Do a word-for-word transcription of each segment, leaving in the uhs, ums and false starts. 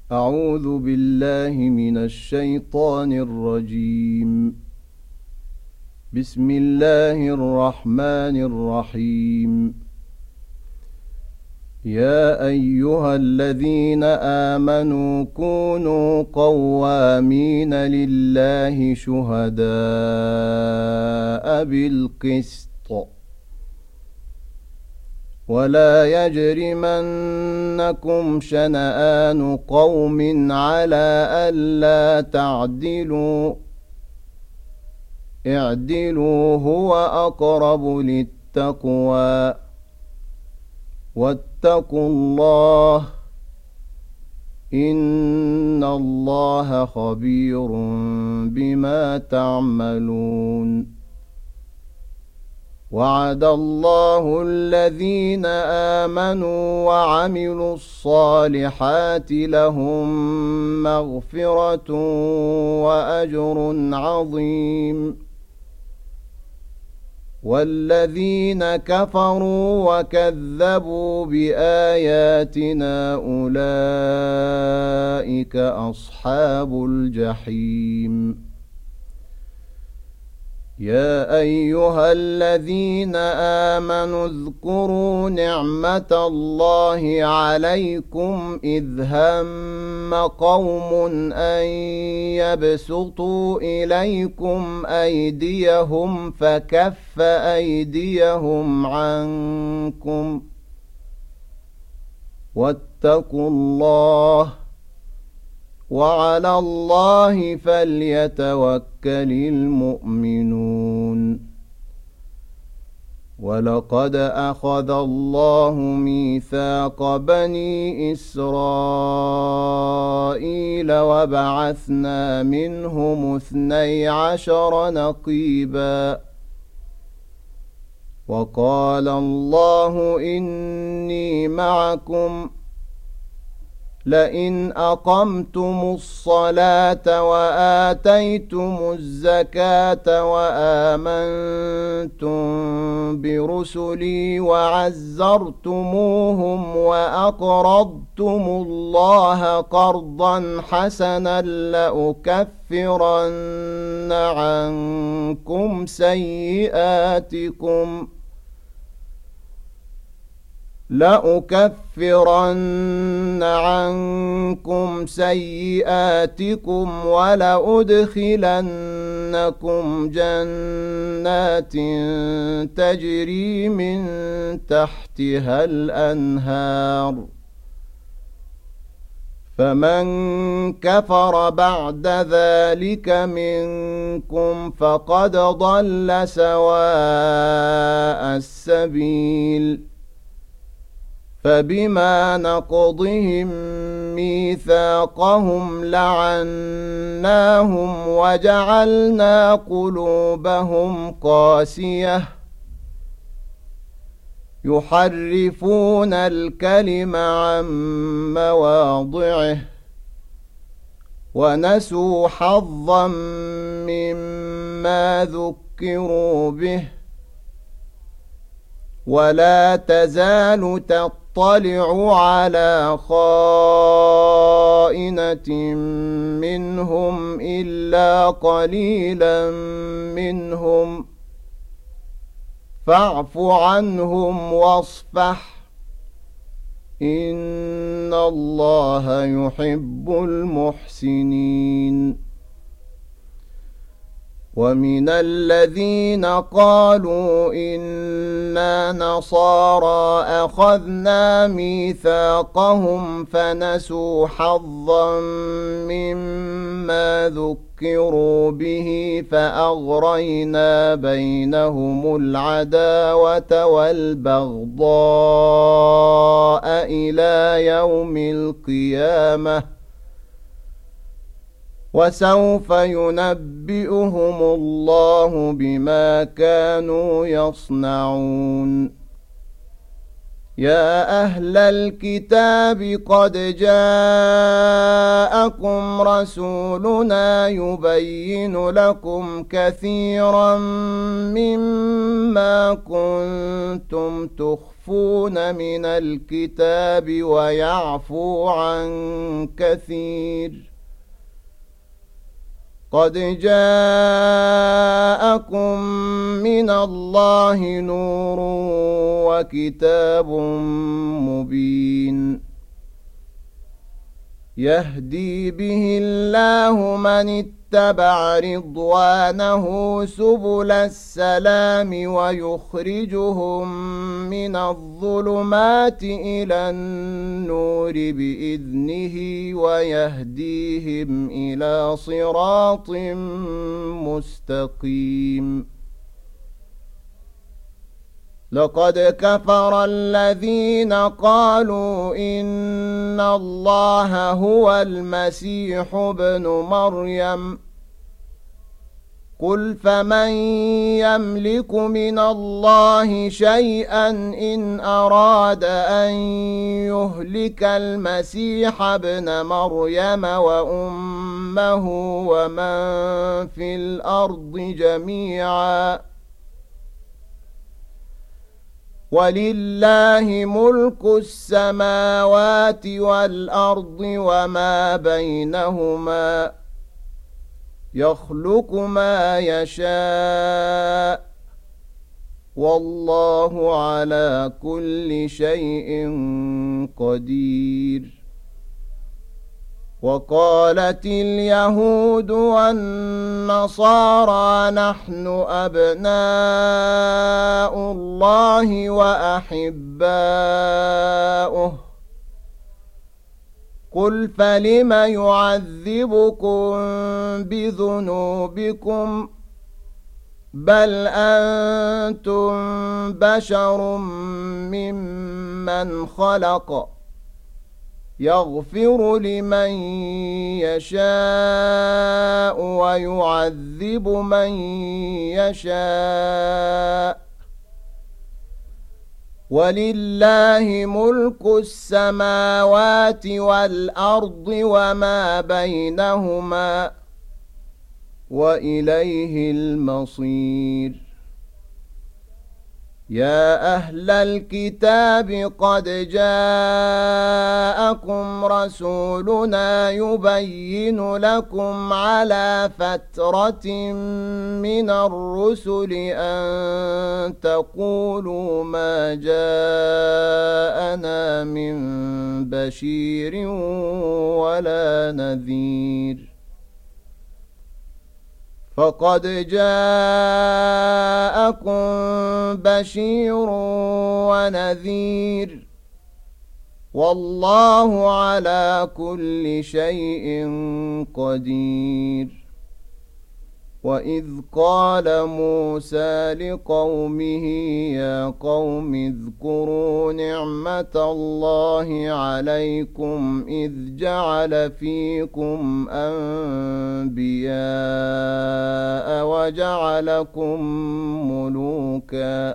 أعوذ بالله من الشيطان الرجيم. بسم الله الرحمن الرحيم. يا أيها الذين آمنوا كونوا قوامين لله شهداء بالقسط ولا يجرمنكم شنآن قوم على ألا تعدلوا اعدلوا هو أقرب للتقوى واتقوا الله إن الله خبير بما تعملون. وعد الله الذين آمنوا وعملوا الصالحات لهم مغفرة وأجر عظيم. والذين كفروا وكذبوا بآياتنا أولئك أصحاب الجحيم. يا أيها الذين آمنوا اذكروا نعمة الله عليكم إذ هم قوم أن يبسطوا إليكم أيديهم فكف أيديهم عنكم واتقوا الله وعلى الله فليتوكل المؤمنون. ولقد أخذ الله ميثاق بني إسرائيل وبعثنا منهم اثني عشر نقيبا وقال الله إني معكم لئن أقمتم الصلاة وآتيتم الزكاة وآمنتم برسلي وعزرتموهم وأقرضتم الله قرضا حسنا لأكفرن عنكم سيئاتكم لأكفرن عنكم سيئاتكم ولأدخلنكم جنات تجري من تحتها الأنهار فمن كفر بعد ذلك منكم فقد ضل سواء السبيل. فبما نقضهم ميثاقهم لعناهم وجعلنا قلوبهم قاسية يحرفون الكلم عن مواضعه ونسوا حظا مما ذكروا به ولا تزال تطلع على خائنة منهم إلا قليلا منهم فاعف عنهم واصفح إن الله يحب المحسنين. ومن الذين قالوا إنا نصارى أخذنا ميثاقهم فنسوا حظا مما ذكروا به فأغرينا بينهم العداوة والبغضاء إلى يوم القيامة وسوف ينبئهم الله بما كانوا يصنعون. يا أهل الكتاب قد جاءكم رسولنا يبين لكم كثيرا مما كنتم تخفون تستخفون من الكتاب ويعفو عن كثير قد جاءكم من الله نور وكتاب مبين يهدي به الله من اتبع رضوانه سبل السلام ويخرجهم من الظلمات إلى النور بإذنه ويهديهم إلى صراط مستقيم لقد كفر الذين قالوا إن الله هو المسيح ابن مريم قل فمن يملك من الله شيئا إن أراد أن يهلك المسيح ابن مريم وأمه ومن في الأرض جميعا ولله ملك السماوات والأرض وما بينهما يخلق ما يشاء والله على كل شيء قدير وقالت اليهود والنصارى نحن أبناء الله وأحباؤه قل فلم يعذبكم بذنوبكم بل أنتم بشر ممن خلق يغفر لمن يشاء ويعذب من يشاء ولله ملك السماوات والأرض وما بينهما وإليه المصير يا أهل الكتاب قد جاءكم رسولنا يبين لكم على فترة من الرسل أن تقولوا ما جاءنا من بشير ولا نذير فقد جاءكم بشير ونذير والله على كل شيء قدير وإذ قال موسى لقومه يا قوم اذكروا نعمة الله عليكم إذ جعل فيكم أنبياء وجعلكم ملوكا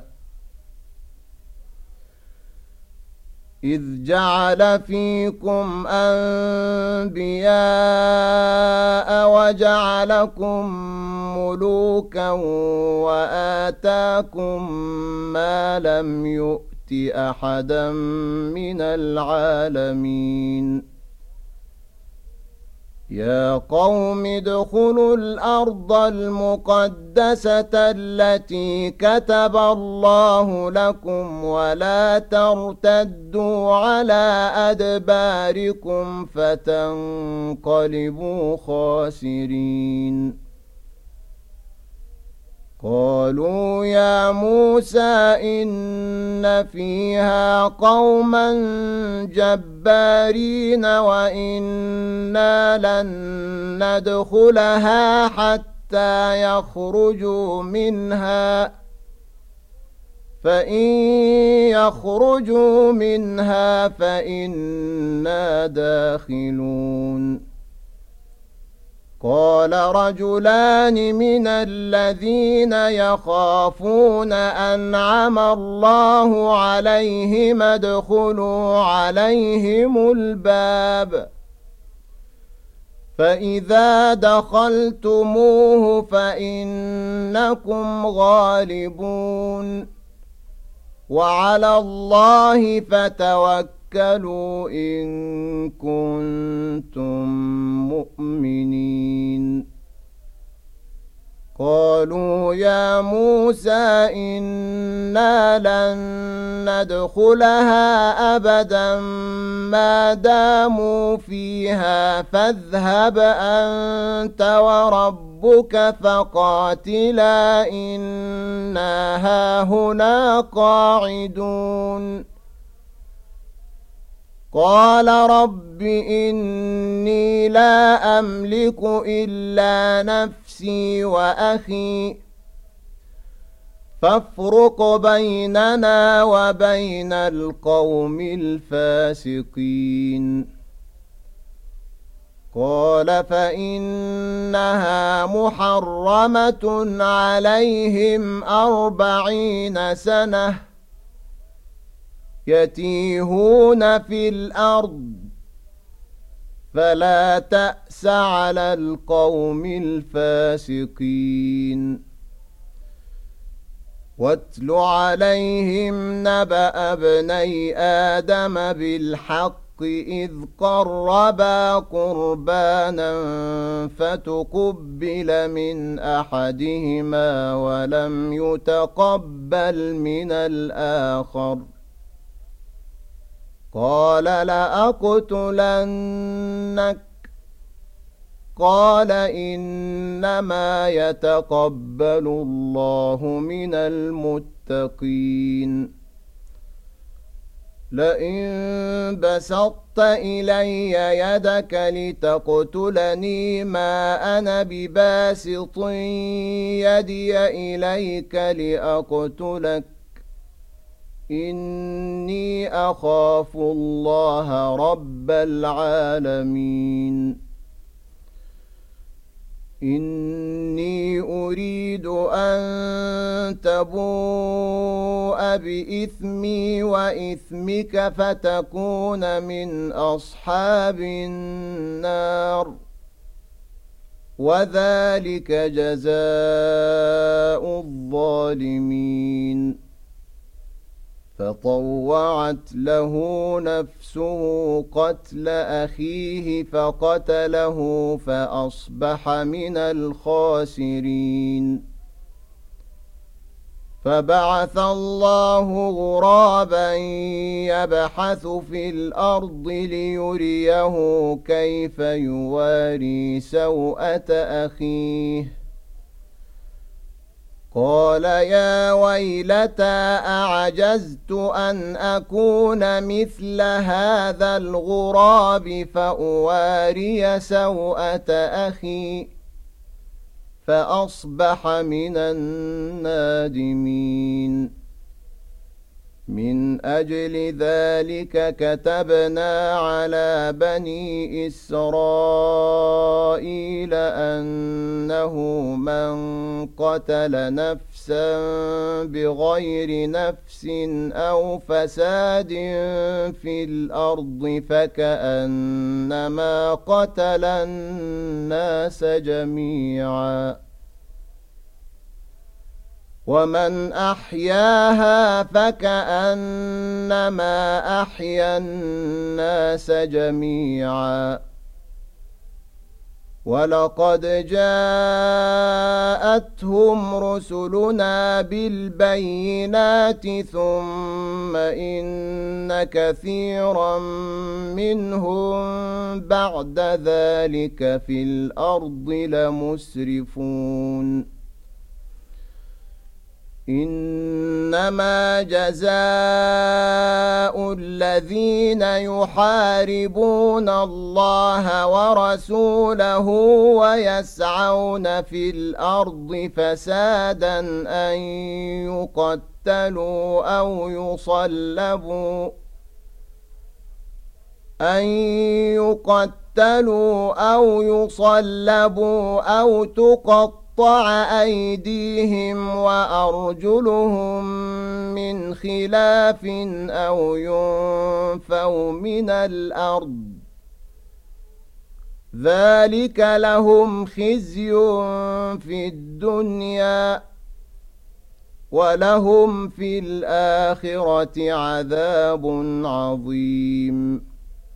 إذ جعل فيكم أنبياء وجعلكم ملوكا وآتاكم ما لم يؤت أحدا من العالمين يا قوم ادخلوا الأرض المقدسة التي كتب الله لكم ولا ترتدوا على أدباركم فتنقلبوا خاسرين قالوا يا موسى إن فيها قوما جبارين وإنا لن ندخلها حتى يخرجوا منها فإن يخرجوا منها فإنا داخلون قال رجلان من الذين يخافون أنعم الله عليهم ادخلوا عليهم الباب فإذا دخلتموه فإنكم غالبون وعلى الله فتوكلوا إن كنتم مؤمنين قالوا يا موسى إنا لن ندخلها أبدا ما داموا فيها فاذهب أنت وربك فقاتلا إنا هاهنا قاعدون قال رب إني لا أملك إلا نفسي وأخي فافرق بيننا وبين القوم الفاسقين قال فإنها محرمة عليهم أربعين سنة يتيهون في الأرض فلا تأس على القوم الفاسقين واتل عليهم نبأ ابني آدم بالحق إذ قربا قربانا فتقبل من أحدهما ولم يتقبل من الآخر قال لأقتلنك قال إنما يتقبل الله من المتقين لئن بسطت إلي يدك لتقتلني ما أنا بباسط يدي إليك لأقتلك إني أخاف الله رب العالمين إني أريد أن تبوء بإثمي وإثمك فتكون من أصحاب النار وذلك جزاء الظالمين فطوعت له نفسه قتل أخيه فقتله فأصبح من الخاسرين فبعث الله غرابا يبحث في الأرض ليريه كيف يواري سوءة أخيه قال يا ويلتى أعجزت أن أكون مثل هذا الغراب فأواري سوءة أخي فأصبح من النادمين من أجل ذلك كتبنا على بني إسرائيل أنه من قتل نفسا بغير نفس أو فساد في الأرض فكأنما قتل الناس جميعا ومن أحياها فكأنما أحيا الناس جميعا ولقد جاءتهم رسلنا بالبينات ثم إن كثيرا منهم بعد ذلك في الأرض لمسرفون إنما جزاء الذين يحاربون الله ورسوله ويسعون في الأرض فسادا أن يقتلوا أو يصلبوا أن يقتلوا أو يصلبوا أو تقطعوا قطع أيديهم وأرجلهم من خلاف أو ينفوا من الأرض ذلك لهم خزي في الدنيا ولهم في الآخرة عذاب عظيم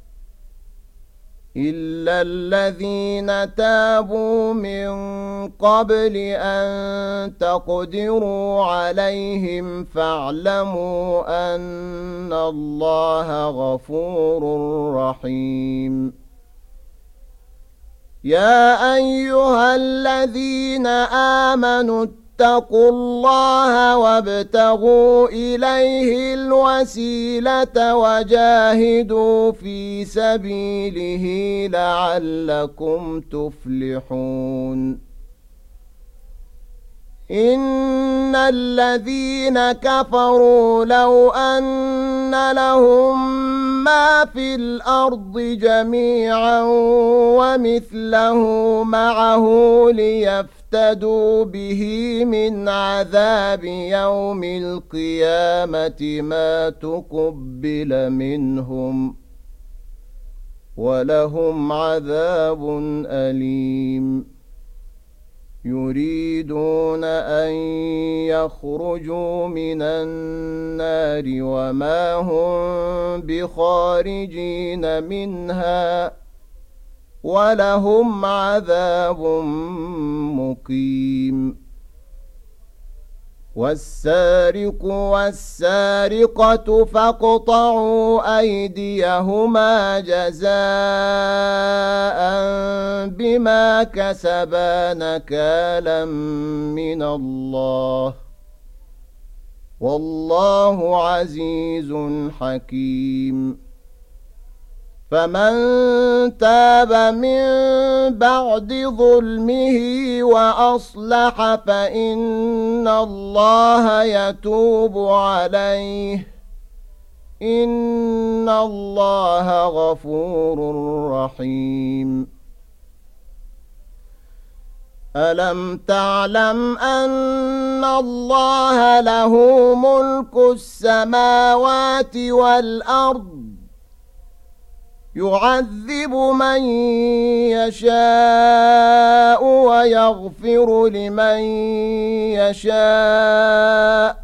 إلا الذين تابوا من قبل أن تقدروا عليهم فاعلموا أن الله غفور رحيم يا أيها الذين آمنوا اتقوا الله وابتغوا إليه الوسيلة وجاهدوا في سبيله لعلكم تفلحون إن الذين كفروا لو أن لهم ما في الأرض جميعا ومثله معه ليفتدوا به من عذاب يوم القيامة ما تقبل منهم ولهم عذاب أليم يريدون أن يخرجوا من النار وما هم بخارجين منها ولهم عذاب مقيم والسارق والسارقة فاقطعوا أيديهما جزاء بما كسبا نكالا من الله والله عزيز حكيم فمن تاب من بعد ظلمه وأصلح فإن الله يتوب عليه إن الله غفور رحيم ألم تعلم أن الله له ملك السماوات والأرض يعذب من يشاء ويغفر لمن يشاء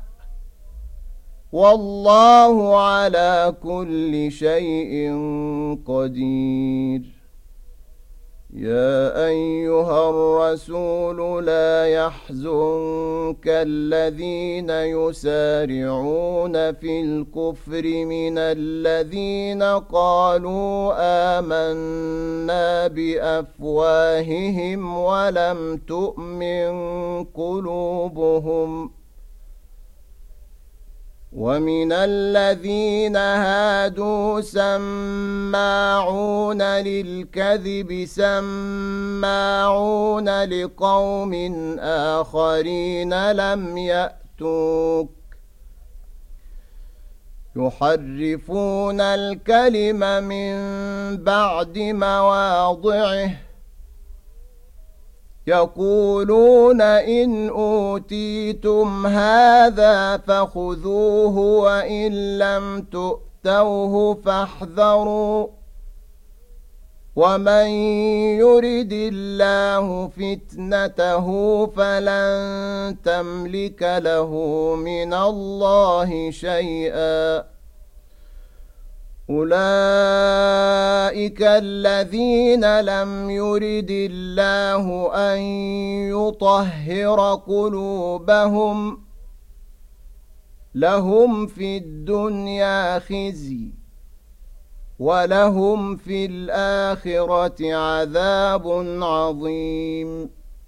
والله على كل شيء قدير يا أيها الرسول لا يحزنك الذين يسارعون في الكفر من الذين قالوا آمنا بأفواههم ولم تؤمن قلوبهم ومن الذين هادوا سماعون للكذب سماعون لقوم آخرين لم يأتوك يحرفون الكلم من بعد مواضعه يقولون إن أوتيتم هذا فخذوه وإن لم تؤتوه فاحذروا ومن يرد الله فتنته فلن تملك له من الله شيئا أولئك الذين لم يرد الله أن يطهر قلوبهم لهم في الدنيا خزي ولهم في الآخرة عذاب عظيم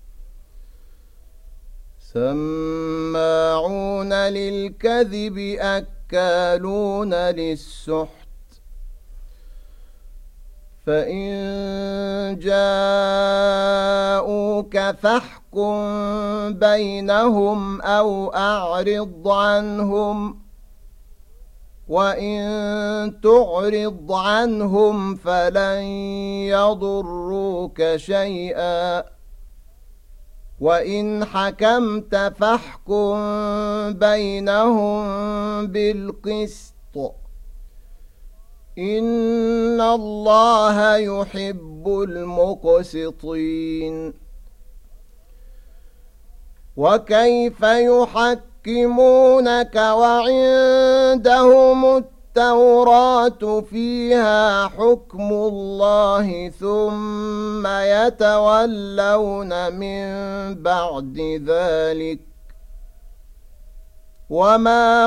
سماعون للكذب أكالون للسحت فإن جاءوك فاحكم بينهم أو أعرض عنهم وإن تعرض عنهم فلن يضروك شيئا وإن حكمت فاحكم بينهم بالقسط إن الله يحب المقسطين وكيف يحكمون يحكمونك وعندهم التوراة فيها حكم الله ثم يتولون من بعد ذلك وما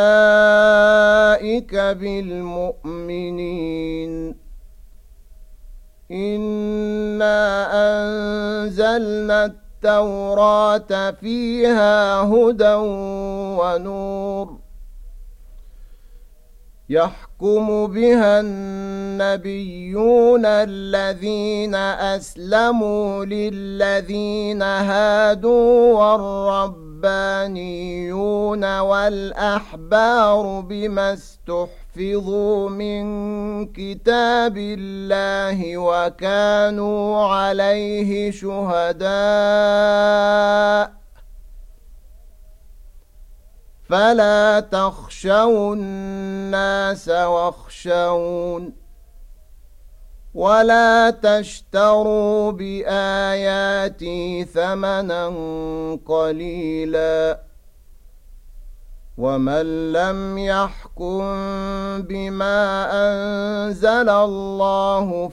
أولئك بالمؤمنين إنا أنزلنا التوراة فيها هدى ونور يحكم بها النبيون الذين أسلموا للذين هادوا والربانيون والأحبار بما استحفظوا من كتاب الله وكانوا عليه شهداء فلا تخشوا الناس واخشون ولا تشتروا بآياتي ثمنا قليلا ومن لم يحكم بما أنزل الله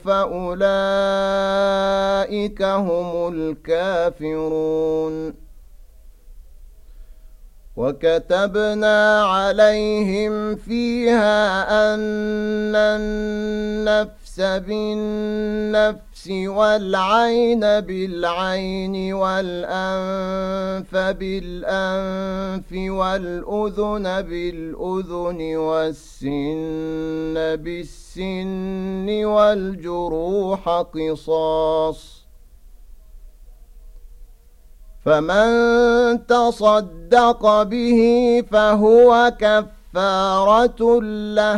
فأولئك هم الكافرون وكتبنا عليهم فيها أن النفس بالنفس والعين بالعين والأنف بالأنف والأذن بالأذن والسن بالسن والجروح قصاص فمن تصدق به فهو كفارة له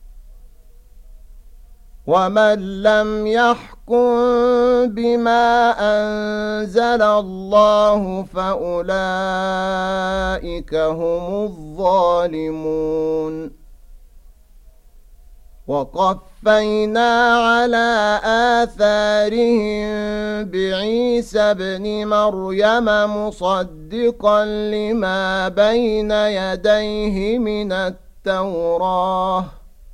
ومن لم يحكم بما أنزل الله فأولئك هم الظالمون وقفينا على آثارهم بعيسى ابن مريم مصدقا لما بين يديه من التوراة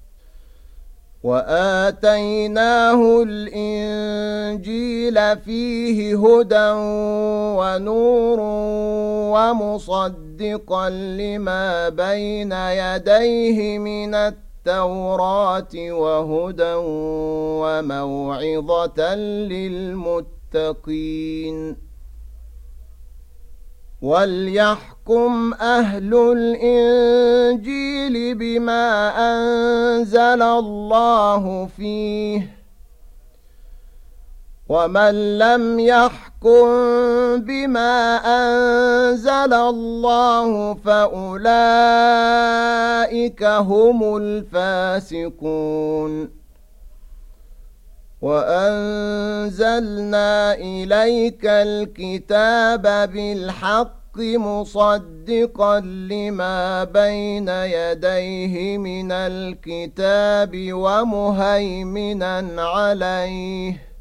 وآتيناه الإنجيل فيه هدى ونور ومصدقا لما بين يديه من التوراة التوراة وهدى وموعظة للمتقين وليحكم أهل الإنجيل بما أنزل الله فيه ومن لم يحكم بما أنزل الله فأولئك هم الفاسقون وأنزلنا إليك الكتاب بالحق مصدقا لما بين يديه من الكتاب ومهيمنا عليه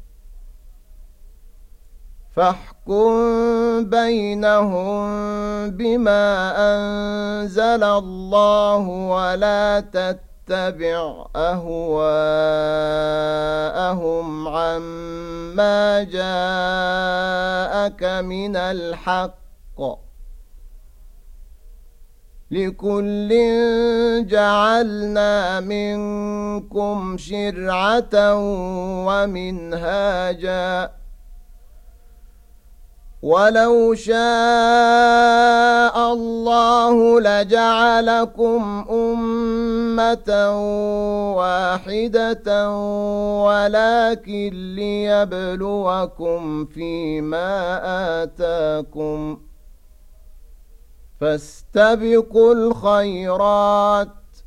فاحكم بينهم بما أنزل الله ولا تتبع أهواءهم عما جاءك من الحق لكل جعلنا منكم شرعة ومنهاجا ولو شاء الله لجعلكم أمة واحدة ولكن ليبلوكم فيما آتاكم فاستبقوا الخيرات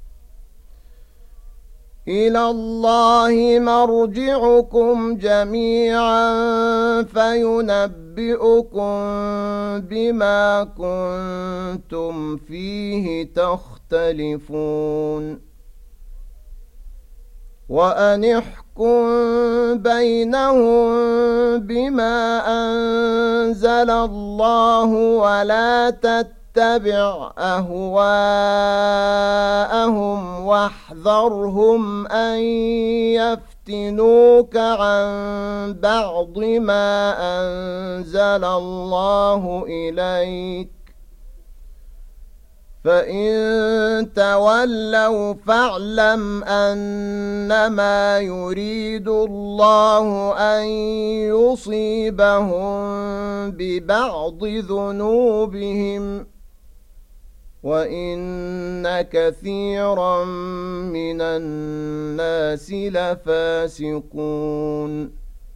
إلى الله مرجعكم جميعا فينبئكم بما كنتم فيه تختلفون وأن احكم بينهم بما أنزل الله ولا تتبعوا تتبع أهواءهم واحذرهم أن يفتنوك عن بعض ما أنزل الله إليك فإن تولوا فاعلم أنما يريد الله أن يصيبهم ببعض ذنوبهم وإن كثيرا من الناس لفاسقون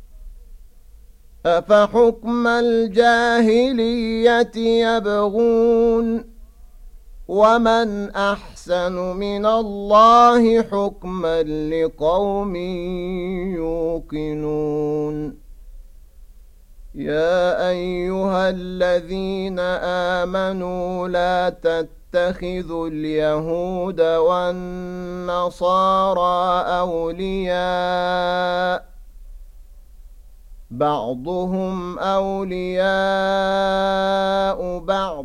أفحكم الجاهلية يبغون ومن أحسن من الله حكما لقوم يوقنون يا أيها الذين آمنوا لا تتخذوا اليهود والنصارى أولياء بعضهم أولياء بعض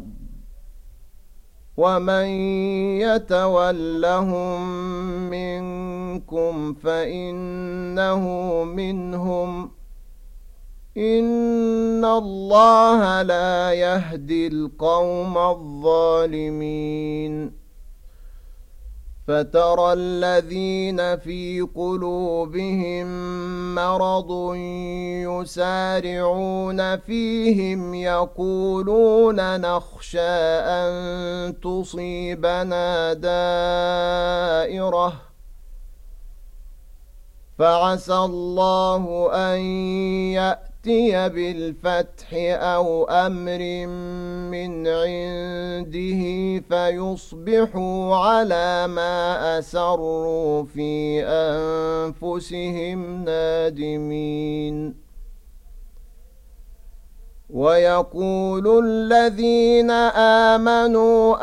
ومن يتولهم منكم فإنه منهم إن الله لا يهدي القوم الظالمين فترى الذين في قلوبهم مرض يسارعون فيهم يقولون نخشى أن تصيبنا دائرة فعسى الله أن يأتي بالفتح أو أمر من عنده فيصبحوا على ما أسروا في أنفسهم نادمين ويقول الذين آمنوا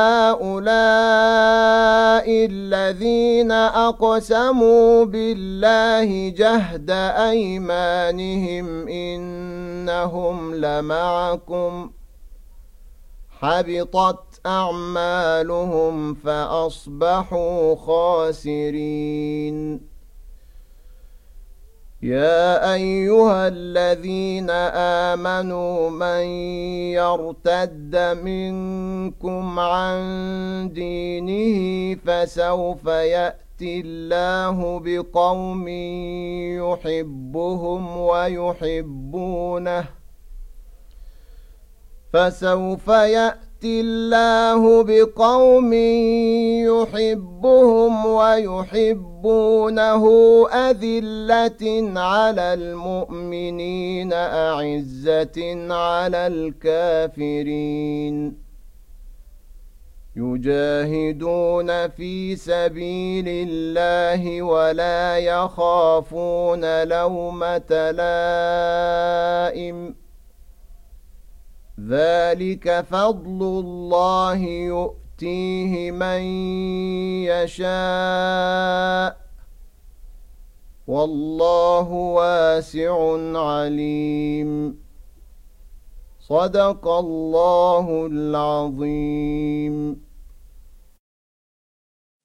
أهؤلاء الذين أقسموا بالله جهد أيمانهم إنهم لمعكم حبطت أعمالهم فأصبحوا خاسرين يا أيها الذين آمنوا من يرتد منكم عن دينه فسوف يأتي الله بقوم يحبهم ويحبونه فسوف يأتي الله بقوم يحبهم ويحبونه أذلة على المؤمنين أعزة على الكافرين يجاهدون في سبيل الله ولا يخافون لومة لائم ذلك فضل الله يؤتيه من يشاء والله واسع عليم صدق الله العظيم.